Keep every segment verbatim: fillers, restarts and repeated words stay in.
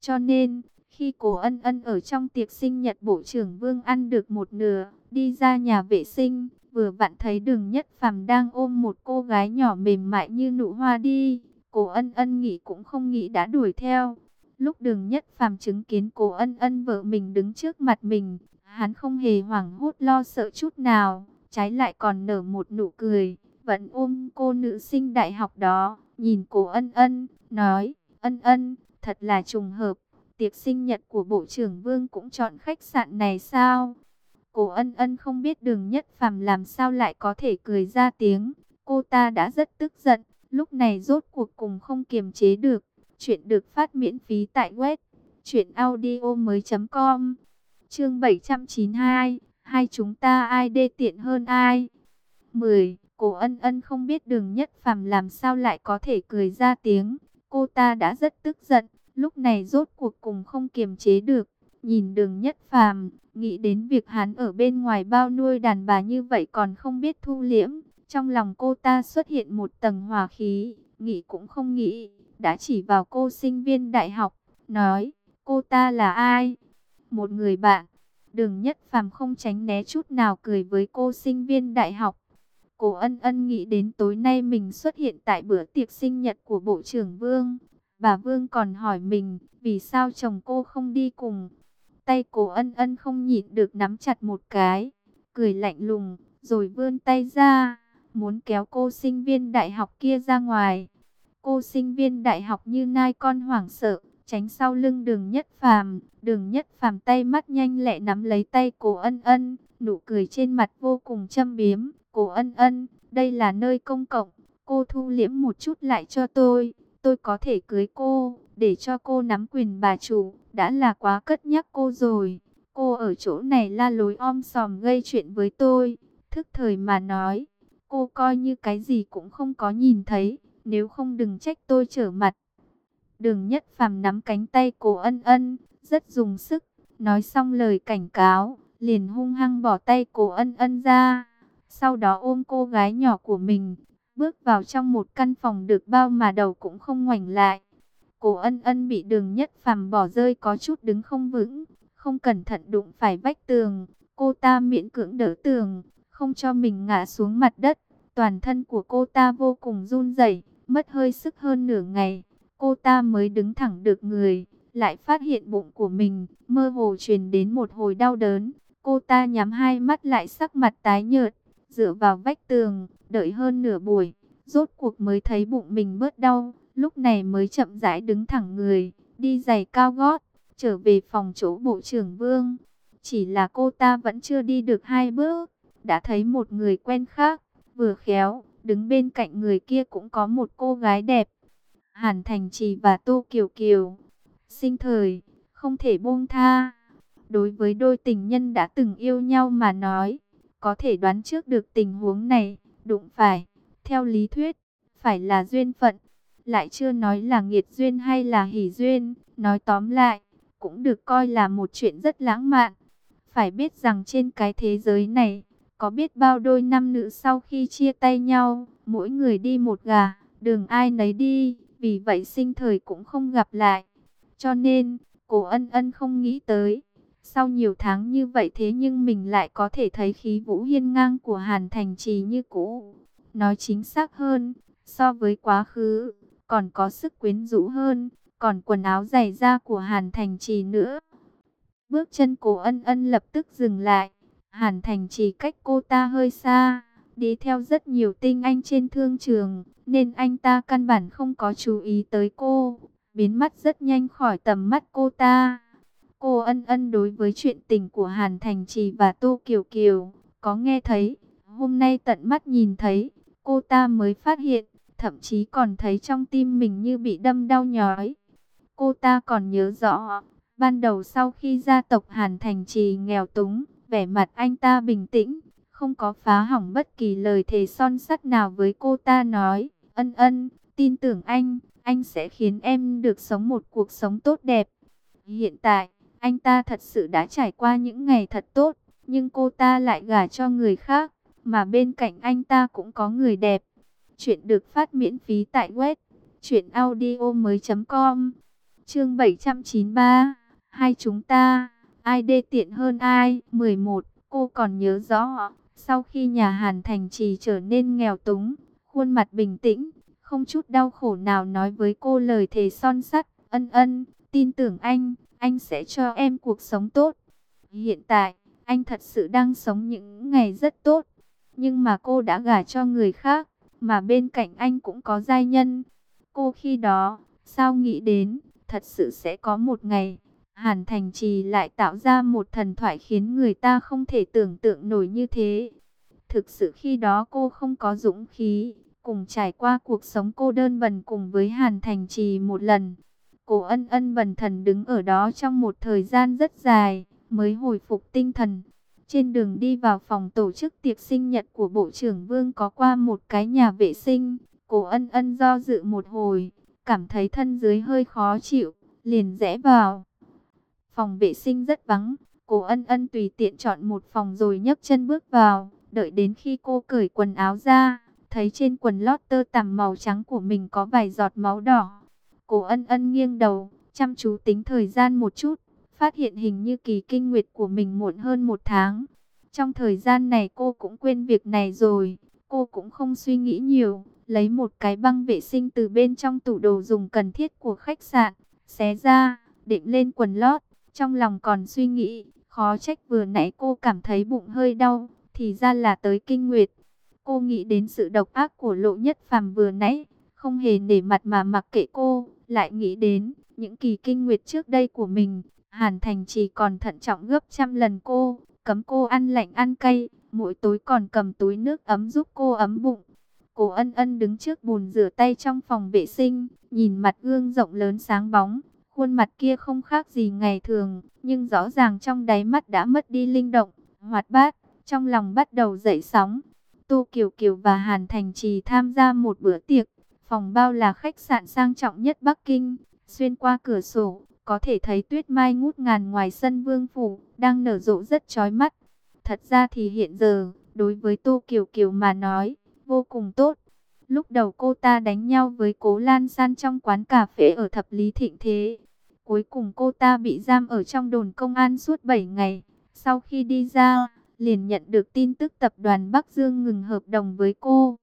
Cho nên, khi Cố Ân Ân ở trong tiệc sinh nhật Bộ trưởng Vương ăn được một nửa, đi ra nhà vệ sinh, vừa vặn thấy Đường Nhất Phàm đang ôm một cô gái nhỏ mềm mại như nụ hoa đi. Cố Ân Ân nghĩ cũng không nghĩ đã đuổi theo. Lúc Đường Nhất Phàm chứng kiến Cố Ân Ân vợ mình đứng trước mặt mình, hắn không hề hoảng hốt lo sợ chút nào, trái lại còn nở một nụ cười, vẫn ôm cô nữ sinh đại học đó, nhìn Cố Ân Ân, nói: "Ân Ân, thật là trùng hợp, tiệc sinh nhật của Bộ trưởng Vương cũng chọn khách sạn này sao?" Cố Ân Ân không biết Đường Nhất Phàm làm sao lại có thể cười ra tiếng, cô ta đã rất tức giận, lúc này rốt cuộc cùng không kiềm chế được. Chuyện được phát miễn phí tại web truyện audio mới chấm com. Chương bảy trăm chín mươi hai, hai chúng ta ai đê tiện hơn ai? mười. Cố Ân Ân không biết Đường Nhất Phàm làm sao lại có thể cười ra tiếng, cô ta đã rất tức giận, lúc này rốt cuộc cùng không kiềm chế được, nhìn Đường Nhất Phàm, nghĩ đến việc hắn ở bên ngoài bao nuôi đàn bà như vậy còn không biết thu liễm, trong lòng cô ta xuất hiện một tầng hỏa khí, nghĩ cũng không nghĩ, đã chỉ vào cô sinh viên đại học, nói: "Cô ta là ai?" "Một người bạn." Đường Nhất Phàm không tránh né chút nào cười với cô sinh viên đại học. Cố Ân Ân nghĩ đến tối nay mình xuất hiện tại bữa tiệc sinh nhật của Bộ trưởng Vương. Bà Vương còn hỏi mình, vì sao chồng cô không đi cùng. Tay Cố Ân Ân không nhịn được nắm chặt một cái, cười lạnh lùng, rồi vươn tay ra, muốn kéo cô sinh viên đại học kia ra ngoài. Cô sinh viên đại học như nai con hoảng sợ, tránh sau lưng Đường Nhất Phàm. Đường Nhất Phàm tay mắt nhanh lẹ nắm lấy tay Cố Ân Ân, nụ cười trên mặt vô cùng châm biếm. "Cố Ân Ân, đây là nơi công cộng, cô thu liễm một chút lại cho tôi, tôi có thể cưới cô, để cho cô nắm quyền bà chủ, đã là quá cất nhắc cô rồi. Cô ở chỗ này la lối om sòm gây chuyện với tôi, thức thời mà nói, cô coi như cái gì cũng không có nhìn thấy, nếu không đừng trách tôi trở mặt." Đường Nhất Phàm nắm cánh tay Cố Ân Ân, rất dùng sức, nói xong lời cảnh cáo, liền hung hăng bỏ tay Cố Ân Ân ra. Sau đó ôm cô gái nhỏ của mình, bước vào trong một căn phòng được bao mà đầu cũng không ngoảnh lại. Cố Ân Ân bị Đường Nhất Phàm bỏ rơi có chút đứng không vững, không cẩn thận đụng phải vách tường. Cô ta miễn cưỡng đỡ tường, không cho mình ngã xuống mặt đất. Toàn thân của cô ta vô cùng run rẩy, mất hơi sức hơn nửa ngày. Cô ta mới đứng thẳng được người, lại phát hiện bụng của mình mơ hồ truyền đến một hồi đau đớn. Cô ta nhắm hai mắt lại, sắc mặt tái nhợt, dựa vào vách tường, đợi hơn nửa buổi, rốt cuộc mới thấy bụng mình bớt đau, lúc này mới chậm rãi đứng thẳng người, đi giày cao gót, trở về phòng chỗ Bộ trưởng Vương. Chỉ là cô ta vẫn chưa đi được hai bước, đã thấy một người quen khác, vừa khéo, đứng bên cạnh người kia cũng có một cô gái đẹp. Hàn Thành Trì và Tô Kiều Kiều, sinh thời, không thể buông tha. Đối với đôi tình nhân đã từng yêu nhau mà nói, có thể đoán trước được tình huống này, đụng phải, theo lý thuyết, phải là duyên phận, lại chưa nói là nghiệt duyên hay là hỷ duyên, nói tóm lại, cũng được coi là một chuyện rất lãng mạn. Phải biết rằng trên cái thế giới này, có biết bao đôi nam nữ sau khi chia tay nhau, mỗi người đi một gà, đường ai nấy đi, vì vậy sinh thời cũng không gặp lại. Cho nên, Cố Ân Ân không nghĩ tới, sau nhiều tháng như vậy thế nhưng mình lại có thể thấy khí vũ hiên ngang của Hàn Thành Trì như cũ. Nói chính xác hơn, so với quá khứ, còn có sức quyến rũ hơn, còn quần áo giày da của Hàn Thành Trì nữa. Bước chân Cố Ân Ân lập tức dừng lại. Hàn Thành Trì cách cô ta hơi xa, đi theo rất nhiều tinh anh trên thương trường, nên anh ta căn bản không có chú ý tới cô, biến mất rất nhanh khỏi tầm mắt cô ta. Cô Ân Ân đối với chuyện tình của Hàn Thành Trì và Tô Kiều Kiều có nghe thấy, hôm nay tận mắt nhìn thấy, cô ta mới phát hiện, thậm chí còn thấy trong tim mình như bị đâm đau nhói. Cô ta còn nhớ rõ, ban đầu sau khi gia tộc Hàn Thành Trì nghèo túng, vẻ mặt anh ta bình tĩnh, không có phá hỏng bất kỳ lời thề son sắt nào với cô ta, nói: "Ân Ân, tin tưởng anh, anh sẽ khiến em được sống một cuộc sống tốt đẹp." Hiện tại, anh ta thật sự đã trải qua những ngày thật tốt, nhưng cô ta lại gả cho người khác, mà bên cạnh anh ta cũng có người đẹp. Chuyện được phát miễn phí tại web truyện audio mới chấm com. Chương bảy trăm chín mươi ba, hai chúng ta, ai đê tiện hơn ai? mười một, cô còn nhớ rõ, sau khi nhà Hàn Thành Trì trở nên nghèo túng, khuôn mặt bình tĩnh, không chút đau khổ nào nói với cô lời thề son sắt, ân ân, tin tưởng anh, anh sẽ cho em cuộc sống tốt. Hiện tại, anh thật sự đang sống những ngày rất tốt, nhưng mà cô đã gả cho người khác, mà bên cạnh anh cũng có giai nhân. Cô khi đó, sao nghĩ đến, thật sự sẽ có một ngày, Hàn Thành Trì lại tạo ra một thần thoại khiến người ta không thể tưởng tượng nổi như thế. Thực sự khi đó cô không có dũng khí, cùng trải qua cuộc sống cô đơn bần cùng với Hàn Thành Trì một lần. Cô ân ân bần thần đứng ở đó trong một thời gian rất dài, mới hồi phục tinh thần. Trên đường đi vào phòng tổ chức tiệc sinh nhật của Bộ trưởng Vương có qua một cái nhà vệ sinh. Cô ân ân do dự một hồi, cảm thấy thân dưới hơi khó chịu, liền rẽ vào. Phòng vệ sinh rất vắng, cô ân ân tùy tiện chọn một phòng rồi nhấc chân bước vào. Đợi đến khi cô cởi quần áo ra, thấy trên quần lót tơ tằm màu trắng của mình có vài giọt máu đỏ. Cô ân ân nghiêng đầu, chăm chú tính thời gian một chút, phát hiện hình như kỳ kinh nguyệt của mình muộn hơn một tháng. Trong thời gian này cô cũng quên việc này rồi, cô cũng không suy nghĩ nhiều, lấy một cái băng vệ sinh từ bên trong tủ đồ dùng cần thiết của khách sạn, xé ra, đệm lên quần lót, trong lòng còn suy nghĩ, khó trách vừa nãy cô cảm thấy bụng hơi đau, thì ra là tới kinh nguyệt. Cô nghĩ đến sự độc ác của Lộ Nhất Phàm vừa nãy, không hề nể mặt mà mặc kệ cô, lại nghĩ đến những kỳ kinh nguyệt trước đây của mình. Hàn Thành Trì còn thận trọng gấp trăm lần cô, cấm cô ăn lạnh ăn cay, mỗi tối còn cầm túi nước ấm giúp cô ấm bụng. Cô ân ân đứng trước bồn rửa tay trong phòng vệ sinh, nhìn mặt gương rộng lớn sáng bóng, khuôn mặt kia không khác gì ngày thường, nhưng rõ ràng trong đáy mắt đã mất đi linh động, hoạt bát, trong lòng bắt đầu dậy sóng. Tô Kiều Kiều và Hàn Thành Trì tham gia một bữa tiệc, phòng bao là khách sạn sang trọng nhất Bắc Kinh, xuyên qua cửa sổ, có thể thấy tuyết mai ngút ngàn ngoài sân Vương phủ, đang nở rộ rất chói mắt. Thật ra thì hiện giờ, đối với Tô Kiều Kiều mà nói, vô cùng tốt. Lúc đầu cô ta đánh nhau với Cố Lan San trong quán cà phê ở Thập Lý Thịnh Thế. Cuối cùng cô ta bị giam ở trong đồn công an suốt bảy ngày. Sau khi đi ra, liền nhận được tin tức tập đoàn Bắc Dương ngừng hợp đồng với cô.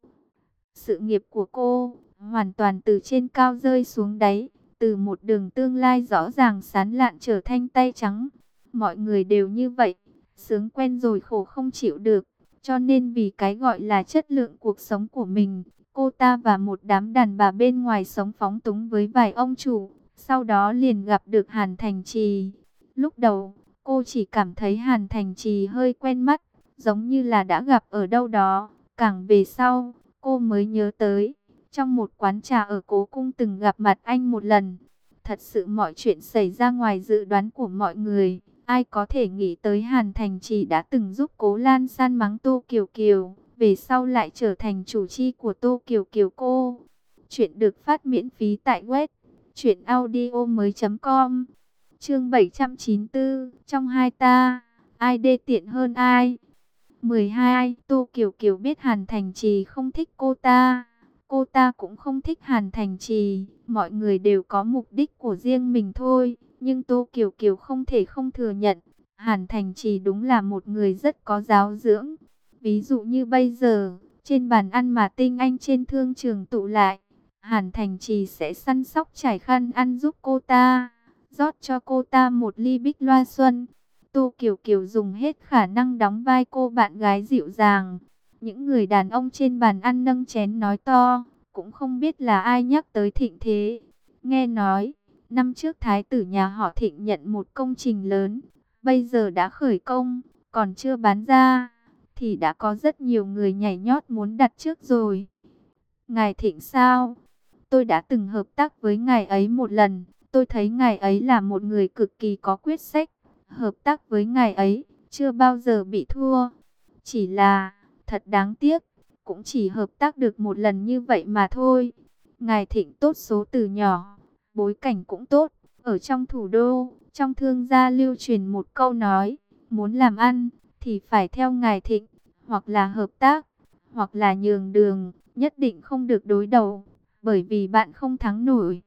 Sự nghiệp của cô hoàn toàn từ trên cao rơi xuống đáy, từ một đường tương lai rõ ràng sáng lạn trở thành tay trắng. Mọi người đều như vậy, sướng quen rồi khổ không chịu được, cho nên vì cái gọi là chất lượng cuộc sống của mình, cô ta và một đám đàn bà bên ngoài sống phóng túng với vài ông chủ, sau đó liền gặp được Hàn Thành Trì. Lúc đầu, cô chỉ cảm thấy Hàn Thành Trì hơi quen mắt, giống như là đã gặp ở đâu đó. Càng về sau, cô mới nhớ tới, trong một quán trà ở Cố Cung từng gặp mặt anh một lần. Thật sự mọi chuyện xảy ra ngoài dự đoán của mọi người. Ai có thể nghĩ tới Hàn Thành Trì đã từng giúp Cố Lan San mắng Tô Kiều Kiều, về sau lại trở thành chủ chi của Tô Kiều Kiều cô. Chuyện được phát miễn phí tại web truyện audio mới chấm com. Chương bảy trăm chín mươi tư, trong hai ta, ai đê tiện hơn ai? mười hai, Tô Kiều Kiều biết Hàn Thành Trì không thích cô ta. Cô ta cũng không thích Hàn Thành Trì, mọi người đều có mục đích của riêng mình thôi. Nhưng Tô Kiều Kiều không thể không thừa nhận, Hàn Thành Trì đúng là một người rất có giáo dưỡng. Ví dụ như bây giờ, trên bàn ăn mà tinh anh trên thương trường tụ lại, Hàn Thành Trì sẽ săn sóc trải khăn ăn giúp cô ta, rót cho cô ta một ly bích loa xuân. Tô Kiều Kiều dùng hết khả năng đóng vai cô bạn gái dịu dàng. Những người đàn ông trên bàn ăn nâng chén nói to, cũng không biết là ai nhắc tới Thịnh Thế. Nghe nói, năm trước Thái tử nhà họ Thịnh nhận một công trình lớn, bây giờ đã khởi công, còn chưa bán ra, thì đã có rất nhiều người nhảy nhót muốn đặt trước rồi. Ngài Thịnh sao? Tôi đã từng hợp tác với ngài ấy một lần, tôi thấy ngài ấy là một người cực kỳ có quyết sách. Hợp tác với ngài ấy, chưa bao giờ bị thua. Chỉ là, thật đáng tiếc, cũng chỉ hợp tác được một lần như vậy mà thôi. Ngài Thịnh tốt số từ nhỏ, bối cảnh cũng tốt. Ở trong thủ đô, trong thương gia lưu truyền một câu nói, muốn làm ăn, thì phải theo ngài Thịnh, hoặc là hợp tác, hoặc là nhường đường, nhất định không được đối đầu, bởi vì bạn không thắng nổi.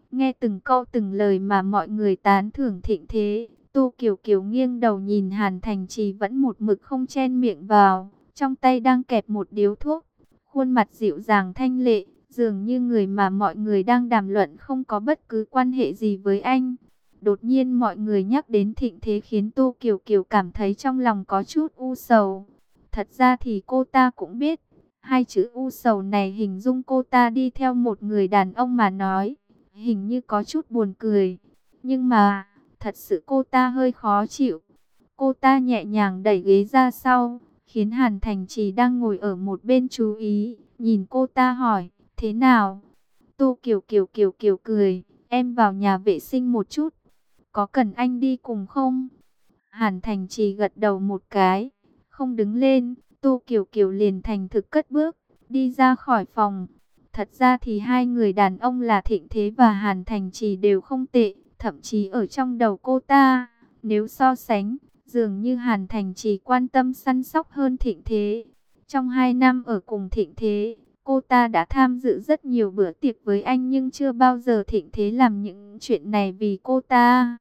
Nghe từng câu từng lời mà mọi người tán thưởng Thịnh Thế, Tô Kiều Kiều nghiêng đầu nhìn Hàn Thành Trì vẫn một mực không chen miệng vào, trong tay đang kẹp một điếu thuốc, khuôn mặt dịu dàng thanh lệ, dường như người mà mọi người đang đàm luận không có bất cứ quan hệ gì với anh. Đột nhiên mọi người nhắc đến Thịnh Thế khiến Tô Kiều Kiều cảm thấy trong lòng có chút u sầu. Thật ra thì cô ta cũng biết, hai chữ u sầu này hình dung cô ta đi theo một người đàn ông mà nói, hình như có chút buồn cười. Nhưng mà, thật sự cô ta hơi khó chịu. Cô ta nhẹ nhàng đẩy ghế ra sau, khiến Hàn Thành Trì đang ngồi ở một bên chú ý, nhìn cô ta hỏi, thế nào? Tô Kiều Kiều Kiều Kiều cười, em vào nhà vệ sinh một chút, có cần anh đi cùng không? Hàn Thành Trì gật đầu một cái, không đứng lên, Tô Kiều Kiều liền thành thực cất bước, đi ra khỏi phòng. Thật ra thì hai người đàn ông là Thịnh Thế và Hàn Thành Trì đều không tệ, thậm chí ở trong đầu cô ta, nếu so sánh, dường như Hàn Thành Trì quan tâm săn sóc hơn Thịnh Thế. Trong hai năm ở cùng Thịnh Thế, cô ta đã tham dự rất nhiều bữa tiệc với anh nhưng chưa bao giờ Thịnh Thế làm những chuyện này vì cô ta.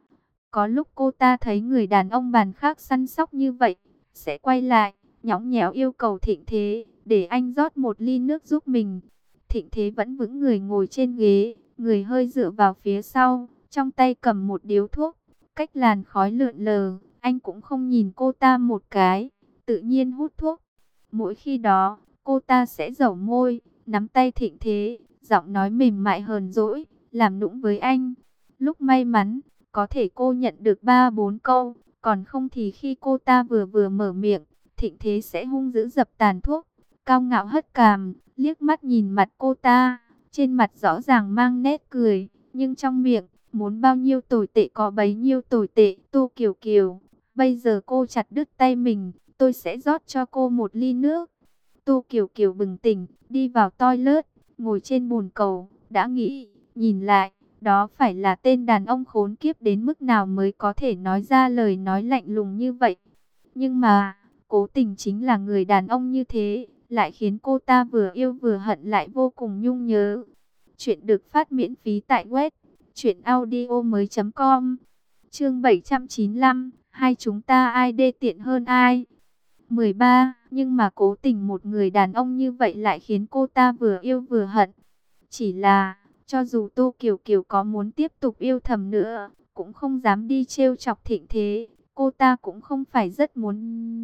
Có lúc cô ta thấy người đàn ông bàn khác săn sóc như vậy, sẽ quay lại, nhõng nhẽo yêu cầu Thịnh Thế, để anh rót một ly nước giúp mình. Thịnh Thế vẫn vững người ngồi trên ghế, người hơi dựa vào phía sau, trong tay cầm một điếu thuốc, cách làn khói lượn lờ, anh cũng không nhìn cô ta một cái, tự nhiên hút thuốc. Mỗi khi đó, cô ta sẽ dẩu môi, nắm tay Thịnh Thế, giọng nói mềm mại hờn dỗi, làm nũng với anh. Lúc may mắn, có thể cô nhận được ba bốn câu, còn không thì khi cô ta vừa vừa mở miệng, Thịnh Thế sẽ hung dữ dập tàn thuốc, cao ngạo hất cằm, liếc mắt nhìn mặt cô ta, trên mặt rõ ràng mang nét cười, nhưng trong miệng, muốn bao nhiêu tồi tệ có bấy nhiêu tồi tệ. Tô Kiều Kiều, bây giờ cô chặt đứt tay mình, tôi sẽ rót cho cô một ly nước. Tô Kiều Kiều bừng tỉnh, đi vào toilet, ngồi trên bồn cầu, đã nghĩ, nhìn lại, đó phải là tên đàn ông khốn kiếp đến mức nào mới có thể nói ra lời nói lạnh lùng như vậy. Nhưng mà, cố tình chính là người đàn ông như thế, lại khiến cô ta vừa yêu vừa hận lại vô cùng nhung nhớ. Chuyện được phát miễn phí tại web truyện audio mới chấm com. Chương bảy trăm chín mươi lăm, hai chúng ta ai đê tiện hơn ai? mười ba, nhưng mà cố tình một người đàn ông như vậy lại khiến cô ta vừa yêu vừa hận. Chỉ là, cho dù Tô Kiều Kiều có muốn tiếp tục yêu thầm nữa, cũng không dám đi trêu chọc Thịnh Thế. Cô ta cũng không phải rất muốn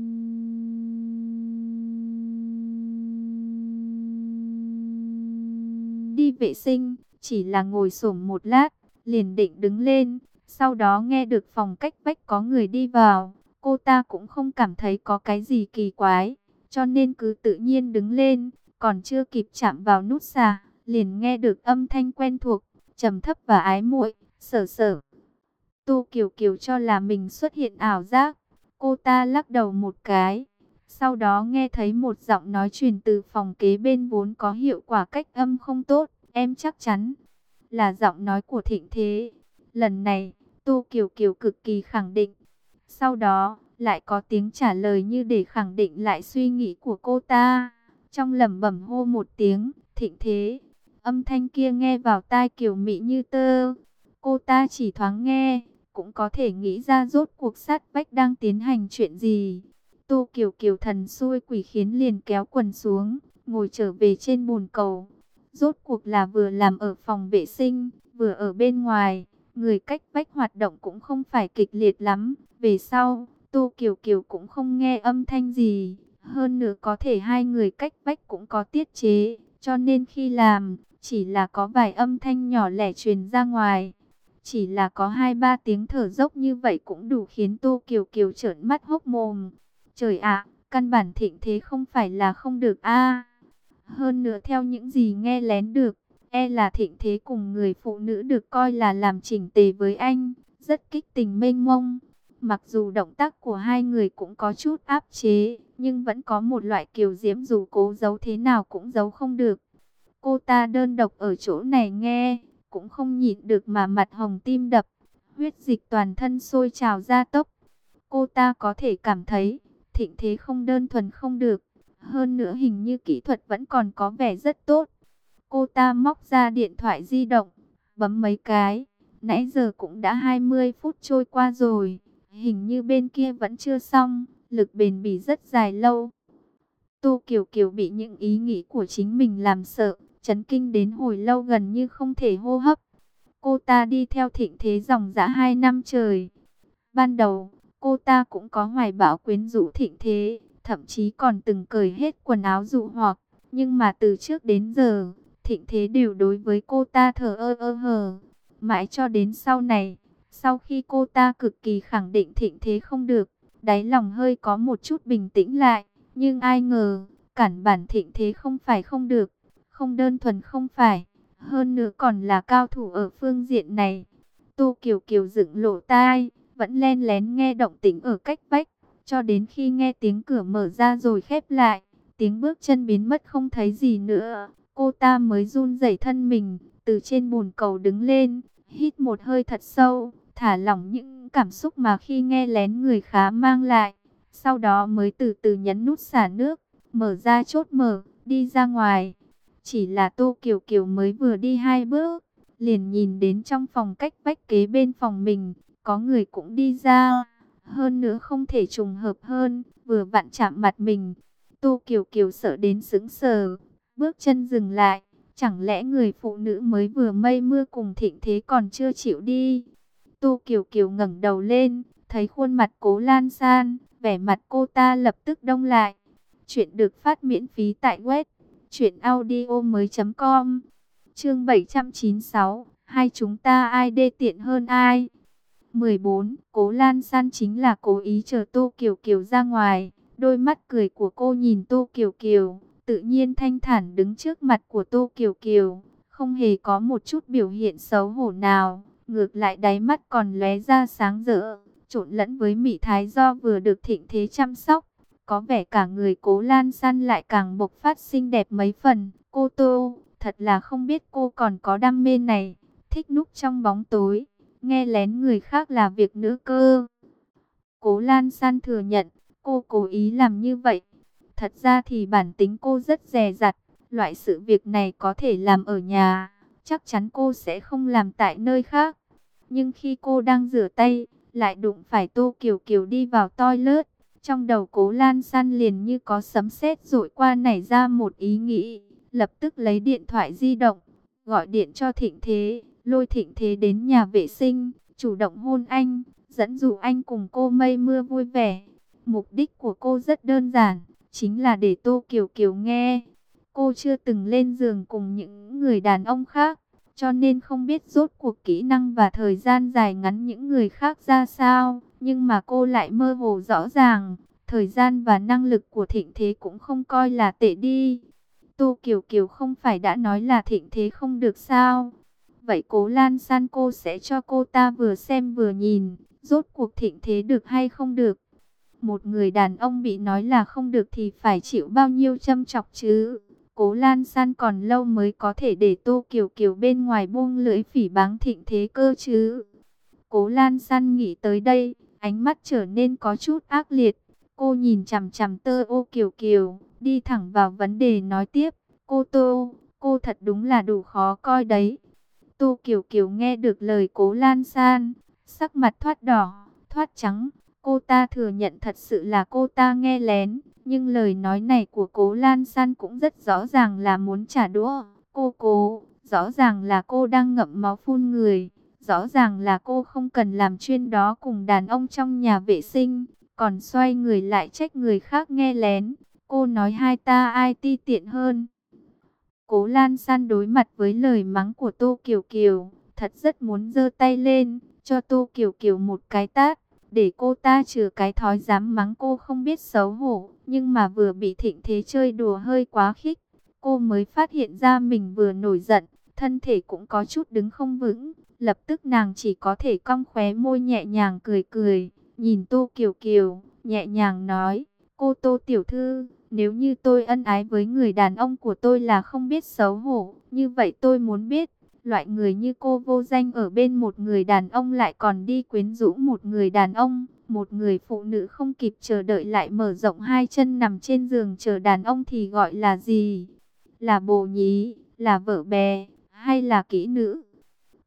đi vệ sinh, chỉ là ngồi xổm một lát, liền định đứng lên. Sau đó nghe được phòng cách vách có người đi vào, cô ta cũng không cảm thấy có cái gì kỳ quái, cho nên cứ tự nhiên đứng lên, còn chưa kịp chạm vào nút xà, liền nghe được âm thanh quen thuộc, trầm thấp và ái muội, sở sở. Tô Kiều Kiều cho là mình xuất hiện ảo giác, cô ta lắc đầu một cái. Sau đó nghe thấy một giọng nói truyền từ phòng kế bên vốn có hiệu quả cách âm không tốt, em chắc chắn là giọng nói của Thịnh Thế. Lần này, Tô Kiều Kiều cực kỳ khẳng định. Sau đó, lại có tiếng trả lời như để khẳng định lại suy nghĩ của cô ta. Trong lẩm bẩm hô một tiếng, Thịnh Thế. Âm thanh kia nghe vào tai Kiều Mị như tơ. Cô ta chỉ thoáng nghe, cũng có thể nghĩ ra rốt cuộc sát vách đang tiến hành chuyện gì. Tô Kiều Kiều thần xui quỷ khiến liền kéo quần xuống, ngồi trở về trên bồn cầu. Rốt cuộc là vừa làm ở phòng vệ sinh, vừa ở bên ngoài, người cách vách hoạt động cũng không phải kịch liệt lắm. Về sau, Tô Kiều Kiều cũng không nghe âm thanh gì. Hơn nữa có thể hai người cách vách cũng có tiết chế, cho nên khi làm, chỉ là có vài âm thanh nhỏ lẻ truyền ra ngoài. Chỉ là có hai ba tiếng thở dốc như vậy cũng đủ khiến Tô Kiều Kiều trợn mắt hốc mồm. Trời ạ, căn bản Thịnh Thế không phải là không được a. Hơn nữa theo những gì nghe lén được, e là Thịnh Thế cùng người phụ nữ được coi là làm chỉnh tề với anh, rất kích tình mênh mông. Mặc dù động tác của hai người cũng có chút áp chế, nhưng vẫn có một loại kiều diễm dù cố giấu thế nào cũng giấu không được. Cô ta đơn độc ở chỗ này nghe, cũng không nhịn được mà mặt hồng tim đập, huyết dịch toàn thân sôi trào ra tốc. Cô ta có thể cảm thấy, Thịnh Thế không đơn thuần không được, hơn nữa hình như kỹ thuật vẫn còn có vẻ rất tốt. Cô ta móc ra điện thoại di động, bấm mấy cái. Nãy giờ cũng đã hai mươi phút trôi qua rồi, hình như bên kia vẫn chưa xong, lực bền bỉ rất dài lâu. Tô Kiều Kiều bị những ý nghĩ của chính mình làm sợ, chấn kinh đến hồi lâu gần như không thể hô hấp. Cô ta đi theo Thịnh Thế dòng dã hai năm trời. Ban đầu, cô ta cũng có hoài bão quyến rũ Thịnh Thế, thậm chí còn từng cởi hết quần áo dụ hoặc. Nhưng mà từ trước đến giờ, Thịnh Thế đều đối với cô ta thờ ơ ơ hờ. Mãi cho đến sau này, sau khi cô ta cực kỳ khẳng định Thịnh Thế không được, đáy lòng hơi có một chút bình tĩnh lại. Nhưng ai ngờ, cản bản Thịnh Thế không phải không được, không đơn thuần không phải, hơn nữa còn là cao thủ ở phương diện này. Tô Kiều Kiều dựng lỗ tai, vẫn len lén nghe động tĩnh ở cách vách, cho đến khi nghe tiếng cửa mở ra rồi khép lại, tiếng bước chân biến mất không thấy gì nữa, cô ta mới run rẩy thân mình, từ trên bồn cầu đứng lên, hít một hơi thật sâu, thả lỏng những cảm xúc mà khi nghe lén người khá mang lại. Sau đó mới từ từ nhấn nút xả nước, mở ra chốt mở, đi ra ngoài. Chỉ là Tô Kiều Kiều mới vừa đi hai bước, liền nhìn đến trong phòng cách vách kế bên phòng mình, có người cũng đi ra. Hơn nữa không thể trùng hợp hơn, vừa vặn chạm mặt mình. Tô Kiều Kiều sợ đến sững sờ, bước chân dừng lại. Chẳng lẽ người phụ nữ mới vừa mây mưa cùng Thịnh Thế còn chưa chịu đi? Tô Kiều Kiều ngẩng đầu lên, thấy khuôn mặt Cố Lan San, vẻ mặt cô ta lập tức đông lại. Chuyện được phát miễn phí tại web truyện audio mới chấm com. Chương bảy trăm chín mươi sáu, hai chúng ta ai đê tiện hơn ai? mười bốn, Cố Lan San chính là cố ý chờ Tô Kiều Kiều ra ngoài. Đôi mắt cười của cô nhìn Tô Kiều Kiều, tự nhiên thanh thản đứng trước mặt của Tô Kiều Kiều, không hề có một chút biểu hiện xấu hổ nào, ngược lại đáy mắt còn lóe ra sáng rỡ, trộn lẫn với mị thái do vừa được Thịnh Thế chăm sóc, có vẻ cả người Cố Lan San lại càng bộc phát xinh đẹp mấy phần. Cô Tô, thật là không biết cô còn có đam mê này, thích núp trong bóng tối, nghe lén người khác là việc nữa cơ. Cố Lan San thừa nhận, cô cố ý làm như vậy. Thật ra thì bản tính cô rất dè dặt, loại sự việc này có thể làm ở nhà, chắc chắn cô sẽ không làm tại nơi khác. Nhưng khi cô đang rửa tay, lại đụng phải Tô Kiều Kiều đi vào toilet. Trong đầu Cố Lan San liền như có sấm sét dội qua nảy ra một ý nghĩ, lập tức lấy điện thoại di động, gọi điện cho Thịnh Thế, lôi Thịnh Thế đến nhà vệ sinh, chủ động hôn anh, dẫn dụ anh cùng cô mây mưa vui vẻ. Mục đích của cô rất đơn giản, chính là để Tô Kiều Kiều nghe. Cô chưa từng lên giường cùng những người đàn ông khác, cho nên không biết rốt cuộc kỹ năng và thời gian dài ngắn những người khác ra sao. Nhưng mà cô lại mơ hồ rõ ràng, thời gian và năng lực của Thịnh Thế cũng không coi là tệ đi. Tô Kiều Kiều không phải đã nói là Thịnh Thế không được sao? Vậy Cố Lan San cô sẽ cho cô ta vừa xem vừa nhìn, rốt cuộc Thịnh Thế được hay không được. Một người đàn ông bị nói là không được thì phải chịu bao nhiêu châm chọc chứ. Cố Lan San còn lâu mới có thể để Tô Kiều Kiều bên ngoài buông lưỡi phỉ báng Thịnh Thế cơ chứ. Cố Lan San nghĩ tới đây, ánh mắt trở nên có chút ác liệt. Cô nhìn chằm chằm Tơ Ô Kiều Kiều, đi thẳng vào vấn đề nói tiếp. Cô Tô, cô thật đúng là đủ khó coi đấy. Tô Kiều Kiều nghe được lời Cố Lan San, sắc mặt thoát đỏ, thoát trắng. Cô ta thừa nhận thật sự là cô ta nghe lén, nhưng lời nói này của Cố Lan San cũng rất rõ ràng là muốn trả đũa. Cô Cố, rõ ràng là cô đang ngậm máu phun người, rõ ràng là cô không cần làm chuyên đó cùng đàn ông trong nhà vệ sinh, còn xoay người lại trách người khác nghe lén. Cô nói hai ta ai ti tiện hơn. Cố Lan San đối mặt với lời mắng của Tô Kiều Kiều, thật rất muốn giơ tay lên, cho Tô Kiều Kiều một cái tát, để cô ta trừ cái thói dám mắng cô không biết xấu hổ. Nhưng mà vừa bị Thịnh Thế chơi đùa hơi quá khích, cô mới phát hiện ra mình vừa nổi giận, thân thể cũng có chút đứng không vững. Lập tức nàng chỉ có thể cong khóe môi nhẹ nhàng cười cười, nhìn Tô Kiều Kiều, nhẹ nhàng nói, cô Tô tiểu thư, nếu như tôi ân ái với người đàn ông của tôi là không biết xấu hổ, như vậy tôi muốn biết, loại người như cô vô danh ở bên một người đàn ông lại còn đi quyến rũ một người đàn ông, một người phụ nữ không kịp chờ đợi lại mở rộng hai chân nằm trên giường chờ đàn ông thì gọi là gì? Là bồ nhí, là vợ bè, hay là kỹ nữ?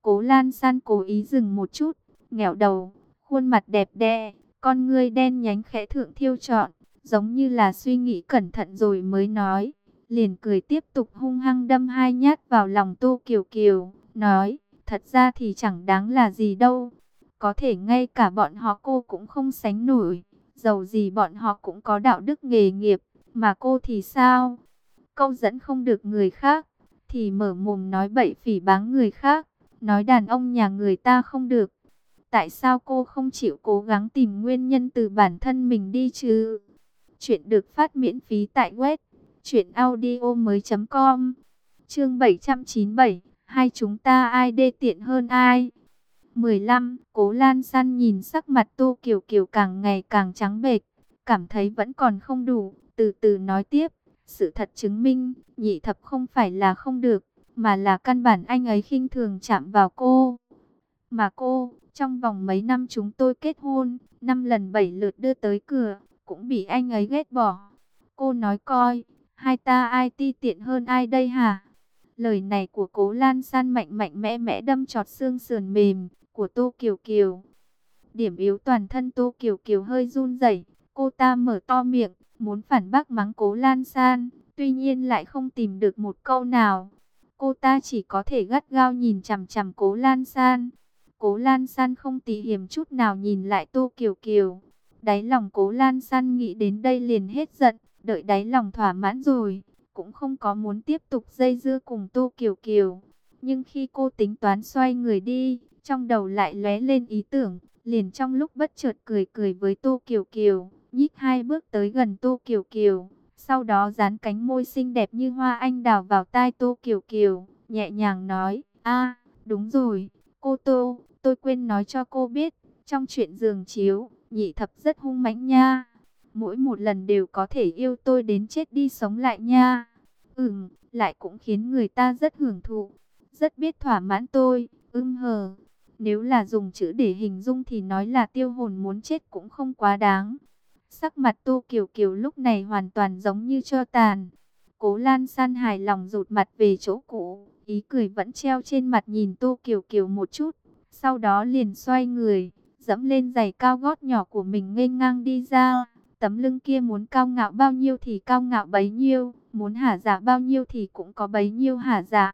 Cố Lan San cố ý dừng một chút, nghẹo đầu, khuôn mặt đẹp đẽ, con ngươi đen nhánh khẽ thượng thiêu trọn, giống như là suy nghĩ cẩn thận rồi mới nói. Liền cười tiếp tục hung hăng đâm hai nhát vào lòng Tô Kiều Kiều, nói, thật ra thì chẳng đáng là gì đâu. Có thể ngay cả bọn họ cô cũng không sánh nổi, dầu gì bọn họ cũng có đạo đức nghề nghiệp, mà cô thì sao? Câu dẫn không được người khác, thì mở mồm nói bậy phỉ báng người khác, nói đàn ông nhà người ta không được. Tại sao cô không chịu cố gắng tìm nguyên nhân từ bản thân mình đi chứ? Chuyện được phát miễn phí tại web truyện audio mới chấm com. Chương bảy trăm chín mươi bảy, hai chúng ta ai đê tiện hơn ai? mười lăm, Cố Lan San nhìn sắc mặt Tô Kiều Kiều càng ngày càng trắng bệch, cảm thấy vẫn còn không đủ, từ từ nói tiếp. Sự thật chứng minh, nhị thập không phải là không được, mà là căn bản anh ấy khinh thường chạm vào cô. Mà cô, trong vòng mấy năm chúng tôi kết hôn, năm lần bảy lượt đưa tới cửa, cũng bị anh ấy ghét bỏ. Cô nói coi, hai ta ai ti tiện hơn ai đây hả? Lời này của Cố Lan San mạnh mạnh mẽ mẽ đâm chọt xương sườn mềm của Tô Kiều Kiều. Điểm yếu toàn thân Tô Kiều Kiều hơi run rẩy, cô ta mở to miệng, muốn phản bác mắng Cố Lan San, tuy nhiên lại không tìm được một câu nào. Cô ta chỉ có thể gắt gao nhìn chằm chằm Cố Lan San. Cố Lan San không tì hiềm chút nào nhìn lại Tô Kiều Kiều. Đáy lòng Cố Lan San nghĩ đến đây liền hết giận, đợi đáy lòng thỏa mãn rồi, cũng không có muốn tiếp tục dây dưa cùng Tô Kiều Kiều. Nhưng khi cô tính toán xoay người đi, trong đầu lại lóe lên ý tưởng, liền trong lúc bất chợt cười cười với Tô Kiều Kiều, nhích hai bước tới gần Tô Kiều Kiều, sau đó dán cánh môi xinh đẹp như hoa anh đào vào tai Tô Kiều Kiều, nhẹ nhàng nói, a, đúng rồi, cô Tô, tôi quên nói cho cô biết, trong chuyện giường chiếu, nhị thập rất hung mãnh nha. Mỗi một lần đều có thể yêu tôi đến chết đi sống lại nha. Ừm, lại cũng khiến người ta rất hưởng thụ, rất biết thỏa mãn tôi, ưng hờ. Nếu là dùng chữ để hình dung thì nói là tiêu hồn muốn chết cũng không quá đáng. Sắc mặt Tô Kiều Kiều lúc này hoàn toàn giống như tro tàn. Cố Lan San hài lòng rụt mặt về chỗ cũ, ý cười vẫn treo trên mặt nhìn Tô Kiều Kiều một chút. Sau đó liền xoay người, dẫm lên giày cao gót nhỏ của mình nghênh ngang đi ra. Tấm lưng kia muốn cao ngạo bao nhiêu thì cao ngạo bấy nhiêu, muốn hả dạ bao nhiêu thì cũng có bấy nhiêu hả dạ.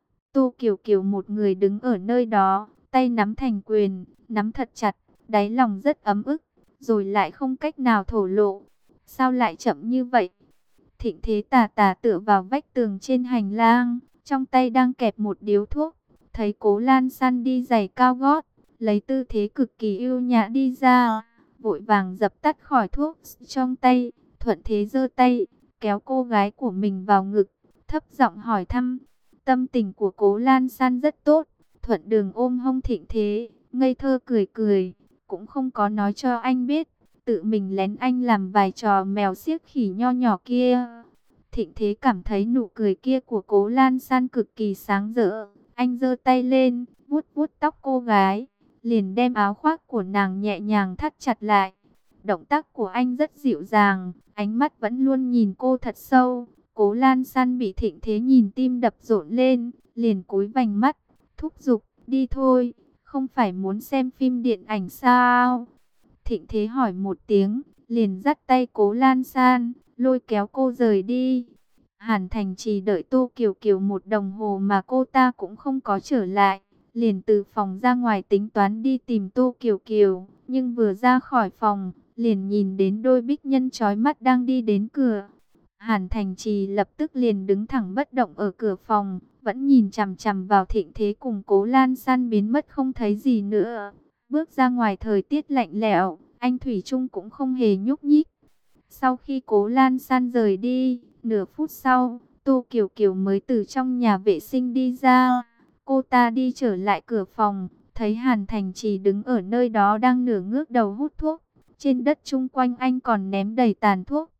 Tô Kiều Kiều một người đứng ở nơi đó, tay nắm thành quyền, nắm thật chặt, đáy lòng rất ấm ức, rồi lại không cách nào thổ lộ. Sao lại chậm như vậy? Thịnh Thế tà tà tựa vào vách tường trên hành lang, trong tay đang kẹp một điếu thuốc. Thấy Cố Lan San đi giày cao gót, lấy tư thế cực kỳ yêu nhã đi ra, vội vàng dập tắt khỏi thuốc trong tay, thuận thế giơ tay, kéo cô gái của mình vào ngực, thấp giọng hỏi thăm. Tâm tình của Cố Lan San rất tốt, thuận đường ôm hông Thịnh Thế, ngây thơ cười cười, cũng không có nói cho anh biết, tự mình lén anh làm vài trò mèo xiếc khỉ nho nhỏ kia. Thịnh Thế cảm thấy nụ cười kia của Cố Lan San cực kỳ sáng rỡ, anh giơ tay lên, vuốt vuốt tóc cô gái, liền đem áo khoác của nàng nhẹ nhàng thắt chặt lại. Động tác của anh rất dịu dàng, ánh mắt vẫn luôn nhìn cô thật sâu. Cố Lan San bị Thịnh Thế nhìn tim đập rộn lên, liền cúi vành mắt, thúc giục, đi thôi, không phải muốn xem phim điện ảnh sao? Thịnh Thế hỏi một tiếng, liền dắt tay Cố Lan San, lôi kéo cô rời đi. Hàn Thành Trì đợi Tô Kiều Kiều một đồng hồ mà cô ta cũng không có trở lại, liền từ phòng ra ngoài tính toán đi tìm Tô Kiều Kiều, nhưng vừa ra khỏi phòng, liền nhìn đến đôi bích nhân chói mắt đang đi đến cửa. Hàn Thành Trì lập tức liền đứng thẳng bất động ở cửa phòng, vẫn nhìn chằm chằm vào Thịnh Thế cùng Cố Lan San biến mất không thấy gì nữa. Bước ra ngoài thời tiết lạnh lẽo, anh Thủy Trung cũng không hề nhúc nhích. Sau khi Cố Lan San rời đi, nửa phút sau, Tô Kiều Kiều mới từ trong nhà vệ sinh đi ra. Cô ta đi trở lại cửa phòng, thấy Hàn Thành Trì đứng ở nơi đó đang nửa ngước đầu hút thuốc. Trên đất chung quanh anh còn ném đầy tàn thuốc.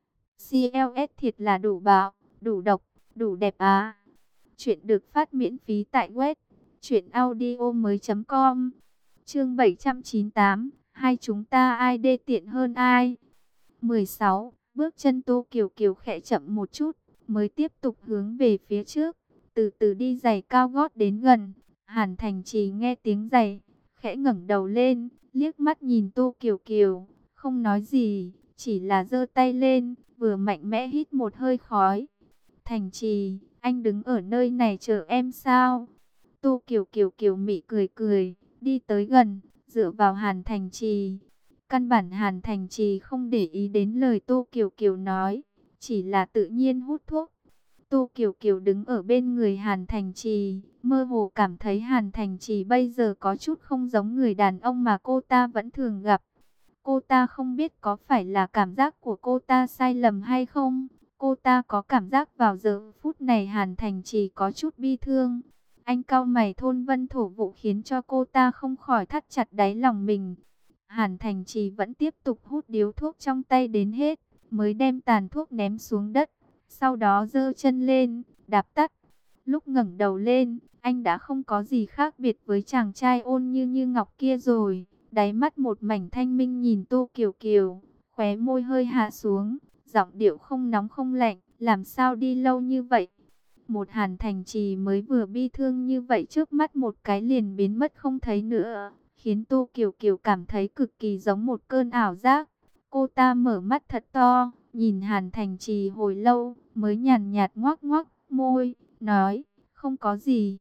xê lờ ét thiệt là đủ bạo, đủ độc, đủ đẹp á. Chuyện được phát miễn phí tại web truyện audio mới chấm com. Chương bảy trăm chín mươi tám, hai chúng ta ai đê tiện hơn ai? mười sáu, bước chân Tô Kiều Kiều khẽ chậm một chút, mới tiếp tục hướng về phía trước, từ từ đi giày cao gót đến gần. Hàn Thành Trì nghe tiếng giày, khẽ ngẩng đầu lên, liếc mắt nhìn Tô Kiều Kiều, không nói gì, chỉ là giơ tay lên, vừa mạnh mẽ hít một hơi khói. Thành Trì, anh đứng ở nơi này chờ em sao? Tô Kiều Kiều Kiều mị cười cười, đi tới gần, dựa vào Hàn Thành Trì. Căn bản Hàn Thành Trì không để ý đến lời Tô Kiều Kiều nói, chỉ là tự nhiên hút thuốc. Tô Kiều Kiều đứng ở bên người Hàn Thành Trì, mơ hồ cảm thấy Hàn Thành Trì bây giờ có chút không giống người đàn ông mà cô ta vẫn thường gặp. Cô ta không biết có phải là cảm giác của cô ta sai lầm hay không. Cô ta có cảm giác vào giờ phút này Hàn Thành Trì có chút bi thương. Anh cau mày thôn vân thổ vụ khiến cho cô ta không khỏi thắt chặt đáy lòng mình. Hàn Thành Trì vẫn tiếp tục hút điếu thuốc trong tay đến hết, mới đem tàn thuốc ném xuống đất. Sau đó giơ chân lên, đạp tắt. Lúc ngẩng đầu lên, anh đã không có gì khác biệt với chàng trai ôn như như ngọc kia rồi. Đáy mắt một mảnh thanh minh nhìn Tô Kiều Kiều, khóe môi hơi hạ xuống, giọng điệu không nóng không lạnh, làm sao đi lâu như vậy? Một Hàn Thành Trì mới vừa bi thương như vậy trước mắt một cái liền biến mất không thấy nữa, khiến Tô Kiều Kiều cảm thấy cực kỳ giống một cơn ảo giác. Cô ta mở mắt thật to, nhìn Hàn Thành Trì hồi lâu, mới nhàn nhạt ngoác ngoác môi, nói, không có gì.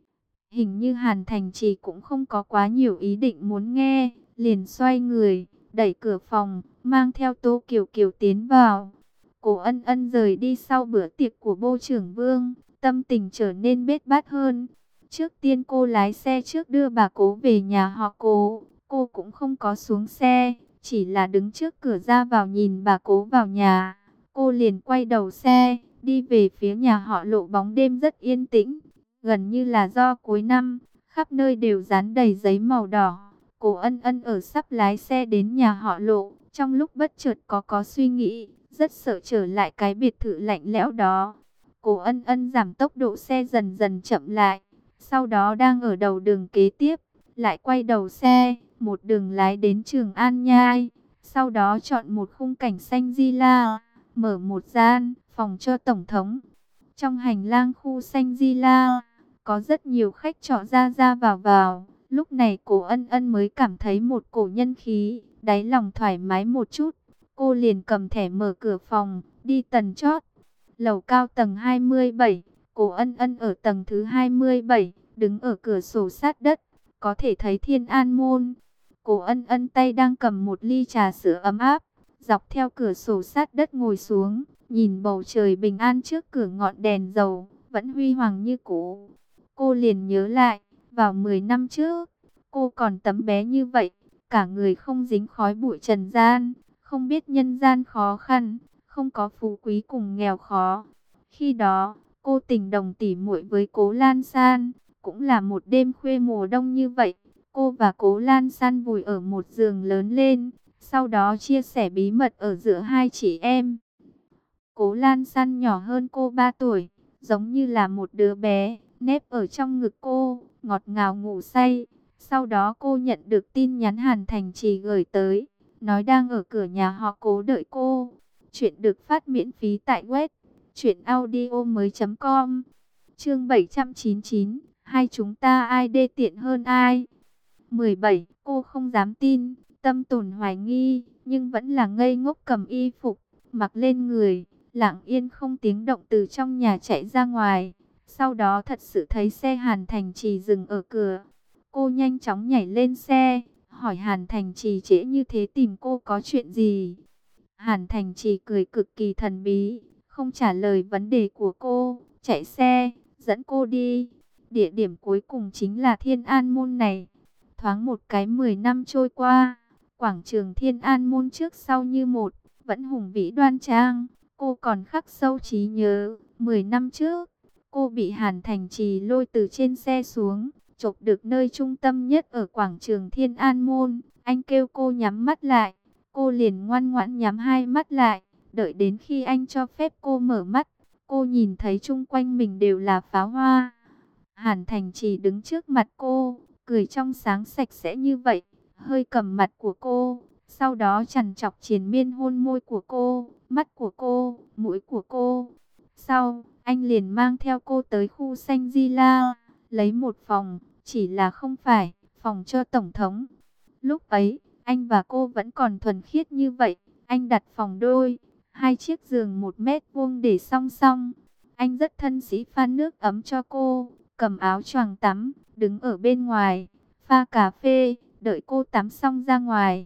Hình như Hàn Thành Trì cũng không có quá nhiều ý định muốn nghe, liền xoay người, đẩy cửa phòng, mang theo Tô Kiều Kiều tiến vào. Cố Ân Ân rời đi sau bữa tiệc của Bô Trưởng Vương, tâm tình trở nên bết bát hơn. Trước tiên cô lái xe trước đưa bà Cố về nhà họ Cố, cô cũng không có xuống xe, chỉ là đứng trước cửa ra vào nhìn bà Cố vào nhà. Cô liền quay đầu xe, đi về phía nhà họ Lộ. Bóng đêm rất yên tĩnh, gần như là do cuối năm, khắp nơi đều dán đầy giấy màu đỏ. Cố Ân Ân ở sắp lái xe đến nhà họ Lộ, trong lúc bất chợt có có suy nghĩ, rất sợ trở lại cái biệt thự lạnh lẽo đó. Cố Ân Ân giảm tốc độ xe dần dần chậm lại, sau đó đang ở đầu đường kế tiếp, lại quay đầu xe, một đường lái đến Trường An Nhai, sau đó chọn một khung cảnh xanh di la, mở một gian phòng cho tổng thống. Trong hành lang khu xanh di la, có rất nhiều khách trọ ra ra vào vào. Lúc này Cố Ân Ân mới cảm thấy một cổ nhân khí, đáy lòng thoải mái một chút. Cô liền cầm thẻ mở cửa phòng, đi tầng chót. Lầu cao tầng hai mươi bảy, Cố Ân Ân ở tầng thứ hai mươi bảy, đứng ở cửa sổ sát đất, có thể thấy Thiên An Môn. Cố Ân Ân tay đang cầm một ly trà sữa ấm áp, dọc theo cửa sổ sát đất ngồi xuống, nhìn bầu trời bình an trước cửa ngọn đèn dầu, vẫn huy hoàng như cũ. Cô liền nhớ lại, vào mười năm trước, cô còn tấm bé như vậy, cả người không dính khói bụi trần gian, không biết nhân gian khó khăn, không có phú quý cùng nghèo khó. Khi đó, cô tình đồng tỉ muội với Cố Lan San, cũng là một đêm khuya mùa đông như vậy. Cô và Cố Lan San vùi ở một giường lớn lên, sau đó chia sẻ bí mật ở giữa hai chị em. Cố Lan San nhỏ hơn cô ba tuổi, giống như là một đứa bé, nép ở trong ngực cô, ngọt ngào ngủ say. Sau đó cô nhận được tin nhắn Hàn Thành Trì gửi tới, nói đang ở cửa nhà họ Cố đợi cô. Chuyện được phát miễn phí tại web truyện audio mới chấm com. Chương bảy trăm chín mươi chín, hai chúng ta ai đê tiện hơn ai? mười bảy, cô không dám tin, tâm tồn hoài nghi, nhưng vẫn là ngây ngốc cầm y phục, mặc lên người, lặng yên không tiếng động từ trong nhà chạy ra ngoài. Sau đó thật sự thấy xe Hàn Thành Trì dừng ở cửa. Cô nhanh chóng nhảy lên xe, hỏi Hàn Thành Trì trễ như thế tìm cô có chuyện gì? Hàn Thành Trì cười cực kỳ thần bí, không trả lời vấn đề của cô, chạy xe, dẫn cô đi. Địa điểm cuối cùng chính là Thiên An Môn này. Thoáng một cái mười năm trôi qua, quảng trường Thiên An Môn trước sau như một, vẫn hùng vĩ đoan trang. Cô còn khắc sâu trí nhớ, mười năm trước, cô bị Hàn Thành Trì lôi từ trên xe xuống, chộp được nơi trung tâm nhất ở quảng trường Thiên An Môn. Anh kêu cô nhắm mắt lại, cô liền ngoan ngoãn nhắm hai mắt lại, đợi đến khi anh cho phép cô mở mắt, cô nhìn thấy chung quanh mình đều là pháo hoa. Hàn Thành Trì đứng trước mặt cô, cười trong sáng sạch sẽ như vậy, hơi cầm mặt của cô, sau đó chằn chọc triền miên hôn môi của cô, mắt của cô, mũi của cô. Sau, anh liền mang theo cô tới khu xanh Di La, lấy một phòng, chỉ là không phải phòng cho tổng thống. Lúc ấy, anh và cô vẫn còn thuần khiết như vậy. Anh đặt phòng đôi, hai chiếc giường một mét vuông để song song. Anh rất thân sĩ pha nước ấm cho cô, cầm áo choàng tắm, đứng ở bên ngoài, pha cà phê, đợi cô tắm xong ra ngoài.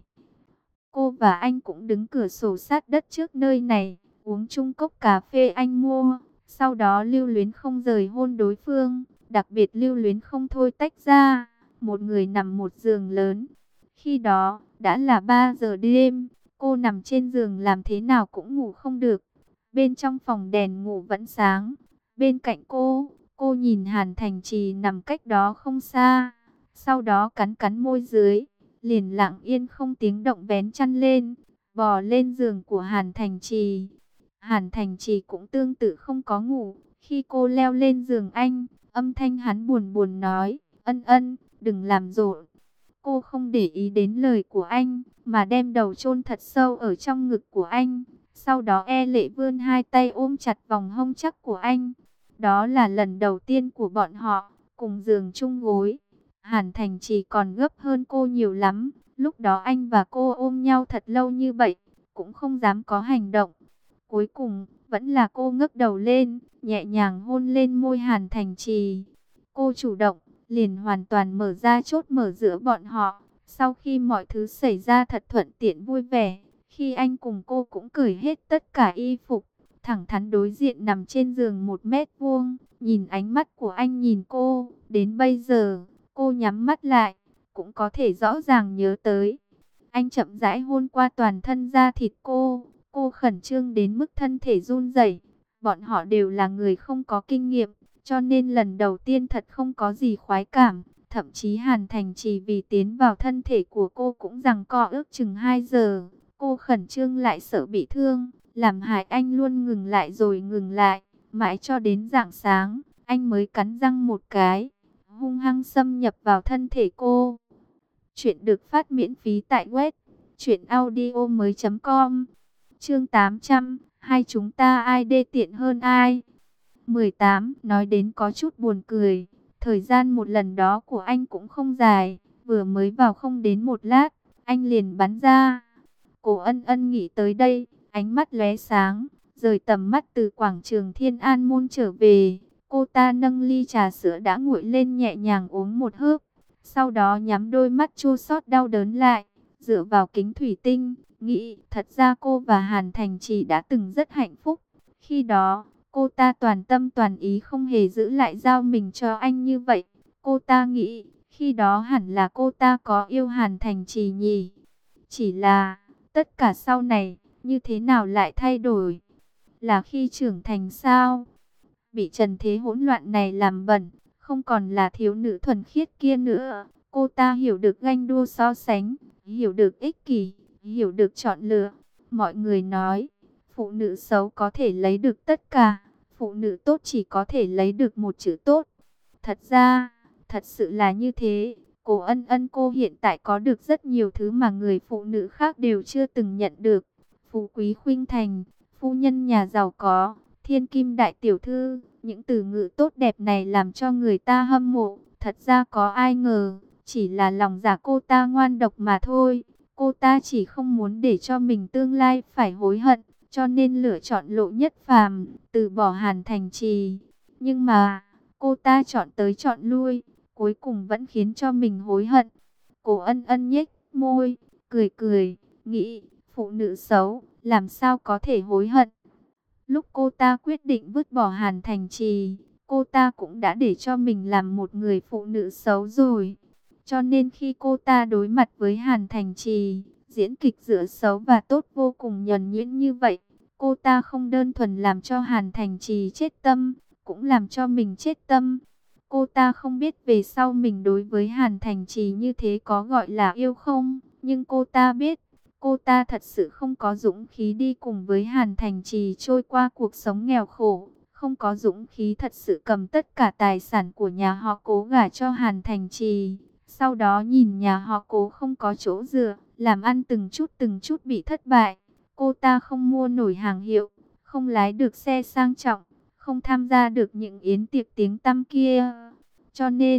Cô và anh cũng đứng cửa sổ sát đất trước nơi này, uống chung cốc cà phê anh mua, sau đó lưu luyến không rời hôn đối phương, đặc biệt lưu luyến không thôi tách ra, một người nằm một giường lớn. Khi đó, đã là ba giờ đêm, cô nằm trên giường làm thế nào cũng ngủ không được. Bên trong phòng đèn ngủ vẫn sáng, bên cạnh cô, cô nhìn Hàn Thành Trì nằm cách đó không xa, sau đó cắn cắn môi dưới, liền lặng yên không tiếng động vén chăn lên, bò lên giường của Hàn Thành Trì. Hàn Thành Trì cũng tương tự không có ngủ, khi cô leo lên giường anh, âm thanh hắn buồn buồn nói, ân ân, đừng làm rộn. Cô không để ý đến lời của anh, mà đem đầu chôn thật sâu ở trong ngực của anh. Sau đó e lệ vươn hai tay ôm chặt vòng hông chắc của anh. Đó là lần đầu tiên của bọn họ, cùng giường chung gối. Hàn Thành Trì còn gấp hơn cô nhiều lắm. Lúc đó anh và cô ôm nhau thật lâu như vậy, cũng không dám có hành động. Cuối cùng, vẫn là cô ngước đầu lên, nhẹ nhàng hôn lên môi Hàn Thành Trì. Cô chủ động, liền hoàn toàn mở ra chốt mở giữa bọn họ. Sau khi mọi thứ xảy ra thật thuận tiện vui vẻ, khi anh cùng cô cũng cởi hết tất cả y phục, thẳng thắn đối diện nằm trên giường một mét vuông, nhìn ánh mắt của anh nhìn cô, đến bây giờ, cô nhắm mắt lại, cũng có thể rõ ràng nhớ tới. Anh chậm rãi hôn qua toàn thân da thịt cô, cô khẩn trương đến mức thân thể run rẩy. Bọn họ đều là người không có kinh nghiệm, cho nên lần đầu tiên thật không có gì khoái cảm. Thậm chí Hàn Thành chỉ vì tiến vào thân thể của cô cũng giằng co ước chừng hai giờ. Cô khẩn trương lại sợ bị thương, làm hại anh luôn ngừng lại rồi ngừng lại. Mãi cho đến rạng sáng, anh mới cắn răng một cái, hung hăng xâm nhập vào thân thể cô. Chuyện được phát miễn phí tại web truyện audio mới chấm com. Chương tám trăm, hai chúng ta ai đê tiện hơn ai? mười tám, nói đến có chút buồn cười. Thời gian một lần đó của anh cũng không dài, vừa mới vào không đến một lát, anh liền bắn ra. Cô Ân Ân nghĩ tới đây, ánh mắt lóe sáng, rời tầm mắt từ quảng trường Thiên An Môn trở về. Cô ta nâng ly trà sữa đã nguội lên nhẹ nhàng uống một hớp, sau đó nhắm đôi mắt chua xót đau đớn lại, dựa vào kính thủy tinh, nghĩ thật ra cô và Hàn Thành Trì đã từng rất hạnh phúc. Khi đó, cô ta toàn tâm toàn ý không hề giữ lại giao mình cho anh như vậy. Cô ta nghĩ, khi đó hẳn là cô ta có yêu Hàn Thành Trì nhỉ. Chỉ là, tất cả sau này, như thế nào lại thay đổi? Là khi trưởng thành sao? Bị trần thế hỗn loạn này làm bẩn, không còn là thiếu nữ thuần khiết kia nữa. Cô ta hiểu được ganh đua so sánh, hiểu được ích kỷ, hiểu được chọn lựa. Mọi người nói, phụ nữ xấu có thể lấy được tất cả, phụ nữ tốt chỉ có thể lấy được một chữ tốt. Thật ra, thật sự là như thế. Cô Ân Ân cô hiện tại có được rất nhiều thứ mà người phụ nữ khác đều chưa từng nhận được. Phú quý khuynh thành, phu nhân nhà giàu có, thiên kim đại tiểu thư. Những từ ngữ tốt đẹp này làm cho người ta hâm mộ. Thật ra có ai ngờ, chỉ là lòng dạ cô ta ngoan độc mà thôi. Cô ta chỉ không muốn để cho mình tương lai phải hối hận, cho nên lựa chọn lộ nhất phàm, từ bỏ Hàn Thành Trì. Nhưng mà, cô ta chọn tới chọn lui, cuối cùng vẫn khiến cho mình hối hận. Cô Ân Ân nhếch môi, cười cười, nghĩ, phụ nữ xấu, làm sao có thể hối hận. Lúc cô ta quyết định vứt bỏ Hàn Thành Trì, cô ta cũng đã để cho mình làm một người phụ nữ xấu rồi. Cho nên khi cô ta đối mặt với Hàn Thành Trì, diễn kịch giữa xấu và tốt vô cùng nhuần nhuyễn như vậy, cô ta không đơn thuần làm cho Hàn Thành Trì chết tâm, cũng làm cho mình chết tâm. Cô ta không biết về sau mình đối với Hàn Thành Trì như thế có gọi là yêu không, nhưng cô ta biết, cô ta thật sự không có dũng khí đi cùng với Hàn Thành Trì trôi qua cuộc sống nghèo khổ, không có dũng khí thật sự cầm tất cả tài sản của nhà họ Cố gả cho Hàn Thành Trì. Sau đó nhìn nhà họ Cố không có chỗ dựa, làm ăn từng chút từng chút bị thất bại. Cô ta không mua nổi hàng hiệu, không lái được xe sang trọng, không tham gia được những yến tiệc tiếng tăm kia. Cho nên,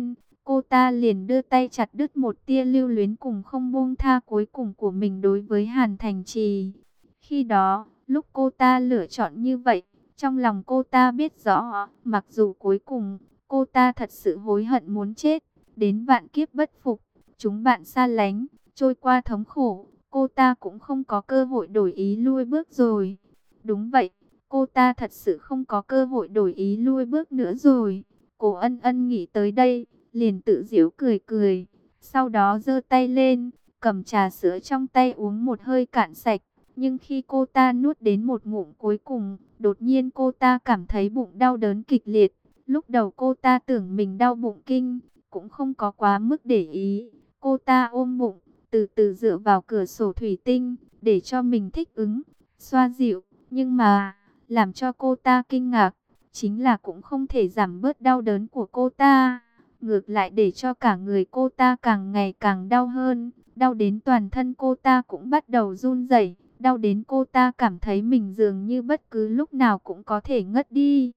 cô ta liền đưa tay chặt đứt một tia lưu luyến cùng không buông tha cuối cùng của mình đối với Hàn Thành Trì. Khi đó, lúc cô ta lựa chọn như vậy, trong lòng cô ta biết rõ, mặc dù cuối cùng, cô ta thật sự hối hận muốn chết, đến vạn kiếp bất phục, chúng bạn xa lánh, trôi qua thống khổ, cô ta cũng không có cơ hội đổi ý lui bước rồi. Đúng vậy, cô ta thật sự không có cơ hội đổi ý lui bước nữa rồi. Cô Ân Ân nghĩ tới đây, liền tự giễu cười cười, sau đó giơ tay lên, cầm trà sữa trong tay uống một hơi cạn sạch. Nhưng khi cô ta nuốt đến một ngụm cuối cùng, đột nhiên cô ta cảm thấy bụng đau đớn kịch liệt. Lúc đầu cô ta tưởng mình đau bụng kinh, cũng không có quá mức để ý. Cô ta ôm bụng, từ từ dựa vào cửa sổ thủy tinh, để cho mình thích ứng, xoa dịu. Nhưng mà, làm cho cô ta kinh ngạc, chính là cũng không thể giảm bớt đau đớn của cô ta. Ngược lại để cho cả người cô ta càng ngày càng đau hơn, đau đến toàn thân cô ta cũng bắt đầu run rẩy, đau đến cô ta cảm thấy mình dường như bất cứ lúc nào cũng có thể ngất đi.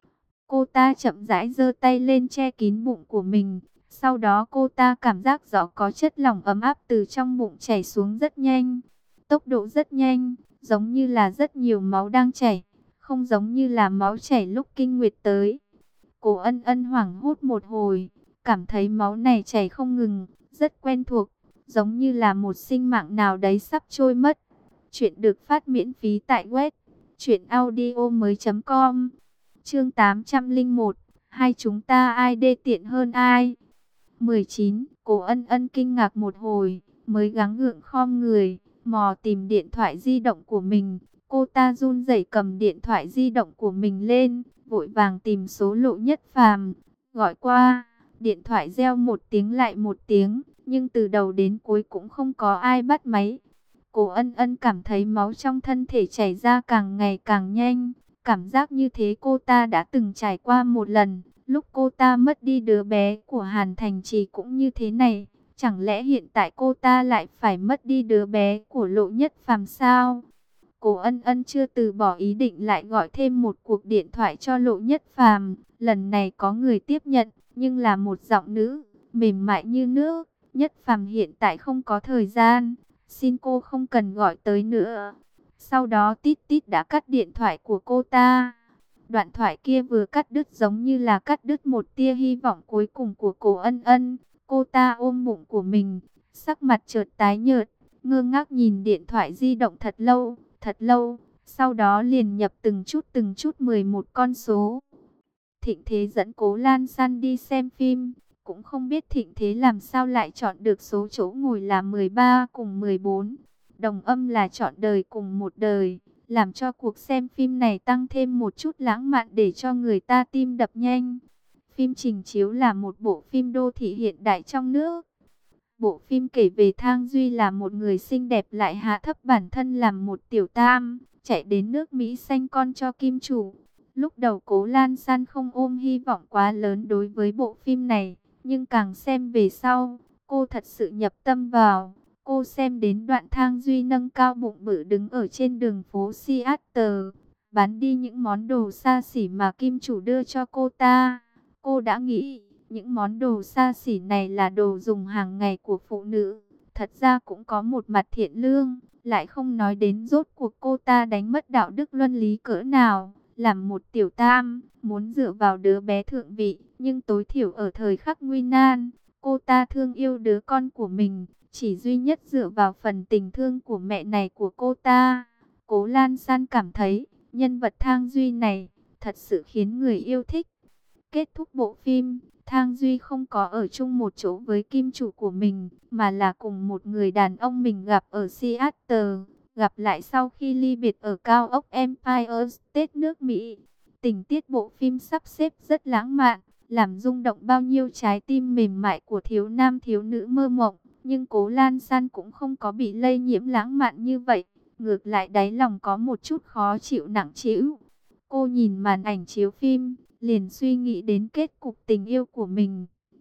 Cô ta chậm rãi giơ tay lên che kín bụng của mình, sau đó cô ta cảm giác rõ có chất lỏng ấm áp từ trong bụng chảy xuống rất nhanh, tốc độ rất nhanh, giống như là rất nhiều máu đang chảy, không giống như là máu chảy lúc kinh nguyệt tới. Cô Ân Ân hoảng hốt một hồi, cảm thấy máu này chảy không ngừng, rất quen thuộc, giống như là một sinh mạng nào đấy sắp trôi mất. Chuyện được phát miễn phí tại web truyện audio mới chấm com. Chương tám trăm lẻ một, hai chúng ta ai đê tiện hơn ai? mười chín, Cô Ân Ân kinh ngạc một hồi, mới gắng gượng khom người, mò tìm điện thoại di động của mình. Cô ta run rẩy cầm điện thoại di động của mình lên, vội vàng tìm số Lộ Nhất Phàm, gọi qua. Điện thoại reo một tiếng lại một tiếng, nhưng từ đầu đến cuối cũng không có ai bắt máy. Cô Ân Ân cảm thấy máu trong thân thể chảy ra càng ngày càng nhanh. Cảm giác như thế cô ta đã từng trải qua một lần. Lúc cô ta mất đi đứa bé của Hàn Thành Trì cũng như thế này. Chẳng lẽ hiện tại cô ta lại phải mất đi đứa bé của Lộ Nhất Phàm sao? Cô Ân Ân chưa từ bỏ ý định lại gọi thêm một cuộc điện thoại cho Lộ Nhất Phàm. Lần này có người tiếp nhận, nhưng là một giọng nữ, mềm mại như nước. Nhất Phàm hiện tại không có thời gian, xin cô không cần gọi tới nữa. Sau đó tít tít đã cắt điện thoại của cô ta. Đoạn thoại kia vừa cắt đứt giống như là cắt đứt một tia hy vọng cuối cùng của cô Ân Ân. Cô ta ôm bụng của mình, sắc mặt chợt tái nhợt, ngơ ngác nhìn điện thoại di động thật lâu, thật lâu. Sau đó liền nhập từng chút từng chút mười một con số. Thịnh Thế dẫn Cố Lan San đi xem phim. Cũng không biết Thịnh Thế làm sao lại chọn được số chỗ ngồi là mười ba cùng mười bốn. Đồng âm là chọn đời cùng một đời, làm cho cuộc xem phim này tăng thêm một chút lãng mạn để cho người ta tim đập nhanh. Phim trình chiếu là một bộ phim đô thị hiện đại trong nước. Bộ phim kể về Thang Duy là một người xinh đẹp lại hạ thấp bản thân làm một tiểu tam, chạy đến nước Mỹ sanh con cho kim chủ. Lúc đầu Cố Lan San không ôm hy vọng quá lớn đối với bộ phim này, nhưng càng xem về sau, cô thật sự nhập tâm vào. Cô xem đến đoạn Thang Duy nâng cao bụng bự đứng ở trên đường phố Seattle, bán đi những món đồ xa xỉ mà kim chủ đưa cho cô ta. Cô đã nghĩ, những món đồ xa xỉ này là đồ dùng hàng ngày của phụ nữ. Thật ra cũng có một mặt thiện lương, lại không nói đến rốt cuộc cô ta đánh mất đạo đức luân lý cỡ nào. Làm một tiểu tam, muốn dựa vào đứa bé thượng vị, nhưng tối thiểu ở thời khắc nguy nan, cô ta thương yêu đứa con của mình. Chỉ duy nhất dựa vào phần tình thương của mẹ này của cô ta. Cố Lan San cảm thấy, nhân vật Thang Duy này, thật sự khiến người yêu thích. Kết thúc bộ phim, Thang Duy không có ở chung một chỗ với kim chủ của mình, mà là cùng một người đàn ông mình gặp ở Seattle, gặp lại sau khi ly biệt ở cao ốc Empire State nước Mỹ. Tình tiết bộ phim sắp xếp rất lãng mạn, làm rung động bao nhiêu trái tim mềm mại của thiếu nam thiếu nữ mơ mộng. Nhưng Cố Lan San cũng không có bị lây nhiễm lãng mạn như vậy, ngược lại đáy lòng có một chút khó chịu nặng trĩu. Cô nhìn màn ảnh chiếu phim, liền suy nghĩ đến kết cục tình yêu của mình.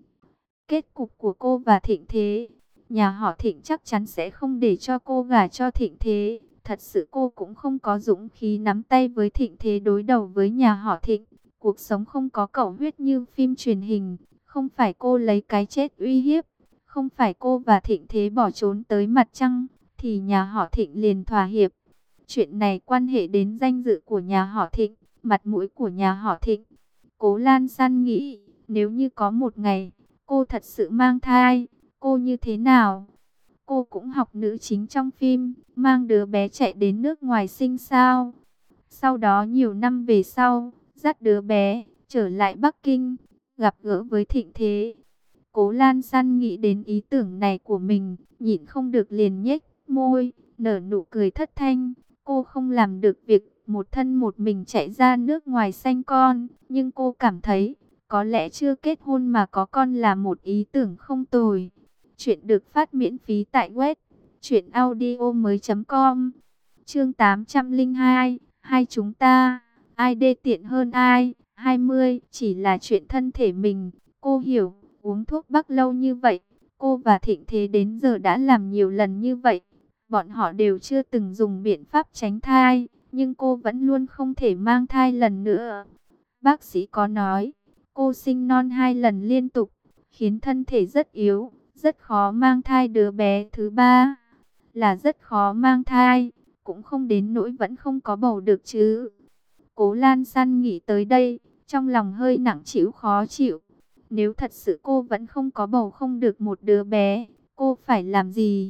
Kết cục của cô và Thịnh Thế. Nhà họ Thịnh chắc chắn sẽ không để cho cô gả cho Thịnh Thế. Thật sự cô cũng không có dũng khí nắm tay với Thịnh Thế đối đầu với nhà họ Thịnh. Cuộc sống không có cầu huyết như phim truyền hình, Không phải cô lấy cái chết uy hiếp, không phải cô và Thịnh Thế bỏ trốn tới mặt trăng, thì nhà họ Thịnh liền thỏa hiệp. Chuyện này quan hệ đến danh dự của nhà họ Thịnh, mặt mũi của nhà họ Thịnh. Cố Lan San nghĩ, nếu như có một ngày, cô thật sự mang thai, cô như thế nào? Cô cũng học nữ chính trong phim, mang đứa bé chạy đến nước ngoài sinh sao. Sau đó nhiều năm về sau, dắt đứa bé, trở lại Bắc Kinh, gặp gỡ với Thịnh Thế. Cố Lan San nghĩ đến ý tưởng này của mình, nhịn không được liền nhếch môi, nở nụ cười thất thanh. Cô không làm được việc một thân một mình chạy ra nước ngoài sanh con, nhưng cô cảm thấy, có lẽ chưa kết hôn mà có con là một ý tưởng không tồi. Chuyện được phát miễn phí tại web truyện audio mới chấm com. Chương tám trăm lẻ hai, hai chúng ta, ai đê tiện hơn ai? hai mươi, chỉ là chuyện thân thể mình, cô hiểu, uống thuốc bắc lâu như vậy, cô và Thịnh Thế đến giờ đã làm nhiều lần như vậy. Bọn họ đều chưa từng dùng biện pháp tránh thai, nhưng cô vẫn luôn không thể mang thai lần nữa. Bác sĩ có nói, cô sinh non hai lần liên tục, khiến thân thể rất yếu, rất khó mang thai đứa bé thứ ba. Là rất khó mang thai, cũng không đến nỗi vẫn không có bầu được chứ. Cố Lan San nghĩ tới đây, trong lòng hơi nặng trĩu khó chịu. Nếu thật sự cô vẫn không có bầu không được một đứa bé, cô phải làm gì?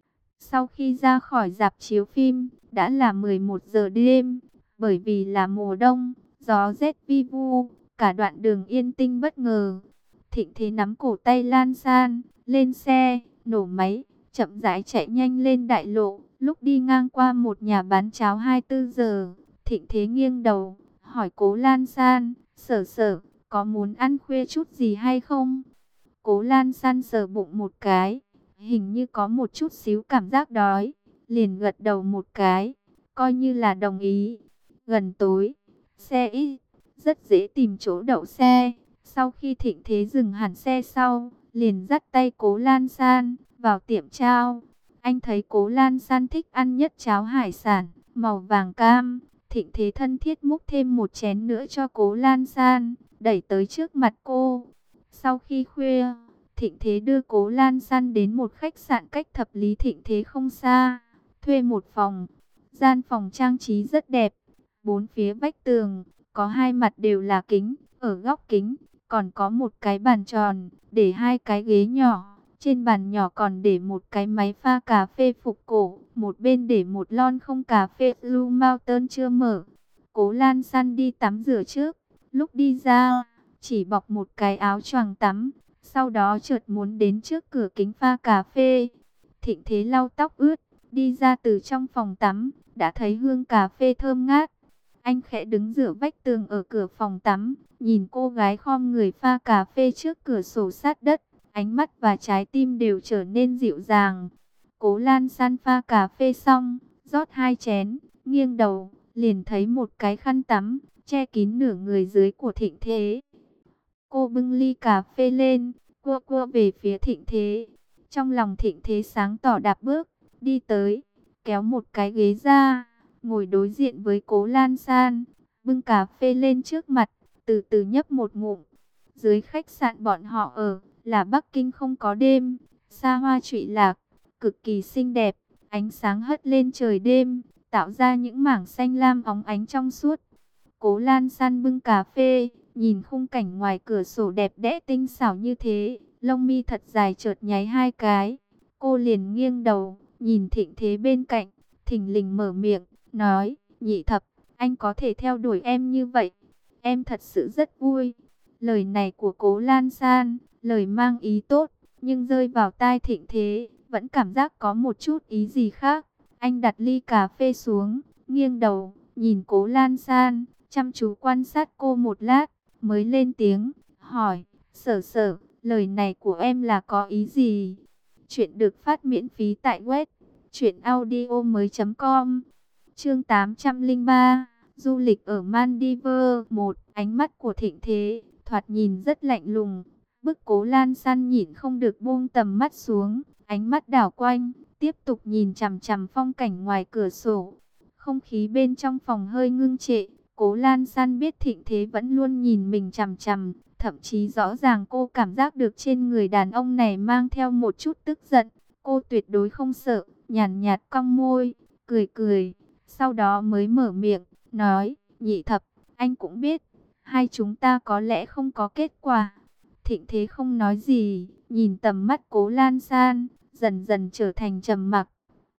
Sau khi ra khỏi rạp chiếu phim, đã là mười một giờ đêm, bởi vì là mùa đông, gió rét vi vu, cả đoạn đường yên tĩnh bất ngờ. Thịnh Thế nắm cổ tay Lan San, lên xe, nổ máy, chậm rãi chạy nhanh lên đại lộ. Lúc đi ngang qua một nhà bán cháo hai mươi tư giờ, Thịnh Thế nghiêng đầu, hỏi Cố Lan San, sở sở, có muốn ăn khuya chút gì hay không? Cố Lan San sờ bụng một cái, hình như có một chút xíu cảm giác đói, liền gật đầu một cái, coi như là đồng ý. Gần tối, xe ít, rất dễ tìm chỗ đậu xe. Sau khi Thịnh Thế dừng hẳn xe sau, liền dắt tay Cố Lan San vào tiệm cháo. Anh thấy Cố Lan San thích ăn nhất cháo hải sản, màu vàng cam. Thịnh Thế thân thiết múc thêm một chén nữa cho Cố Lan San, đẩy tới trước mặt cô. Sau khi khuya, Thịnh Thế đưa Cố Lan San đến một khách sạn cách Thập Lý Thịnh Thế không xa, thuê một phòng. Gian phòng trang trí rất đẹp, bốn phía vách tường, có hai mặt đều là kính, ở góc kính, còn có một cái bàn tròn, để hai cái ghế nhỏ. Trên bàn nhỏ còn để một cái máy pha cà phê phục cổ, một bên để một lon không cà phê Blue Mountain chưa mở. Cố Lan San đi tắm rửa trước, lúc đi ra, chỉ bọc một cái áo choàng tắm, sau đó chợt muốn đến trước cửa kính pha cà phê. Thịnh Thế lau tóc ướt, đi ra từ trong phòng tắm, đã thấy hương cà phê thơm ngát. Anh khẽ đứng dựa vách tường ở cửa phòng tắm, nhìn cô gái khom người pha cà phê trước cửa sổ sát đất, ánh mắt và trái tim đều trở nên dịu dàng. Cố Lan San pha cà phê xong, rót hai chén, nghiêng đầu, liền thấy một cái khăn tắm, che kín nửa người dưới của Thịnh Thế. Cô bưng ly cà phê lên, cua cua về phía Thịnh Thế. Trong lòng Thịnh Thế sáng tỏ đạp bước, đi tới, kéo một cái ghế ra, ngồi đối diện với Cố Lan San, bưng cà phê lên trước mặt, từ từ nhấp một ngụm. Dưới khách sạn bọn họ ở, là Bắc Kinh không có đêm, xa hoa trụy lạc, cực kỳ xinh đẹp, ánh sáng hất lên trời đêm, tạo ra những mảng xanh lam óng ánh trong suốt. Cố Lan San bưng cà phê, nhìn khung cảnh ngoài cửa sổ đẹp đẽ tinh xảo như thế, lông mi thật dài chợt nháy hai cái. Cô liền nghiêng đầu, nhìn Thịnh Thế bên cạnh, thình lình mở miệng, nói, Nhị Thập, anh có thể theo đuổi em như vậy, em thật sự rất vui. Lời này của Cố Lan San, lời mang ý tốt, nhưng rơi vào tai Thịnh Thế, vẫn cảm giác có một chút ý gì khác. Anh đặt ly cà phê xuống, nghiêng đầu, nhìn Cố Lan San, chăm chú quan sát cô một lát, mới lên tiếng, hỏi, sở sở, lời này của em là có ý gì? Chuyện được phát miễn phí tại web truyện audio mới chấm com. Chương tám trăm lẻ ba, du lịch ở Maldives. Một, ánh mắt của Thịnh Thế thoạt nhìn rất lạnh lùng, bức Cố Lan San nhìn không được buông tầm mắt xuống, ánh mắt đảo quanh, tiếp tục nhìn chằm chằm phong cảnh ngoài cửa sổ. Không khí bên trong phòng hơi ngưng trệ, Cố Lan San biết Thịnh Thế vẫn luôn nhìn mình chằm chằm, thậm chí rõ ràng cô cảm giác được trên người đàn ông này mang theo một chút tức giận. Cô tuyệt đối không sợ, nhàn nhạt cong môi, cười cười, sau đó mới mở miệng, nói, Nhị Thập, anh cũng biết, hai chúng ta có lẽ không có kết quả. Thịnh Thế không nói gì, nhìn tầm mắt Cố Lan San, dần dần trở thành trầm mặc.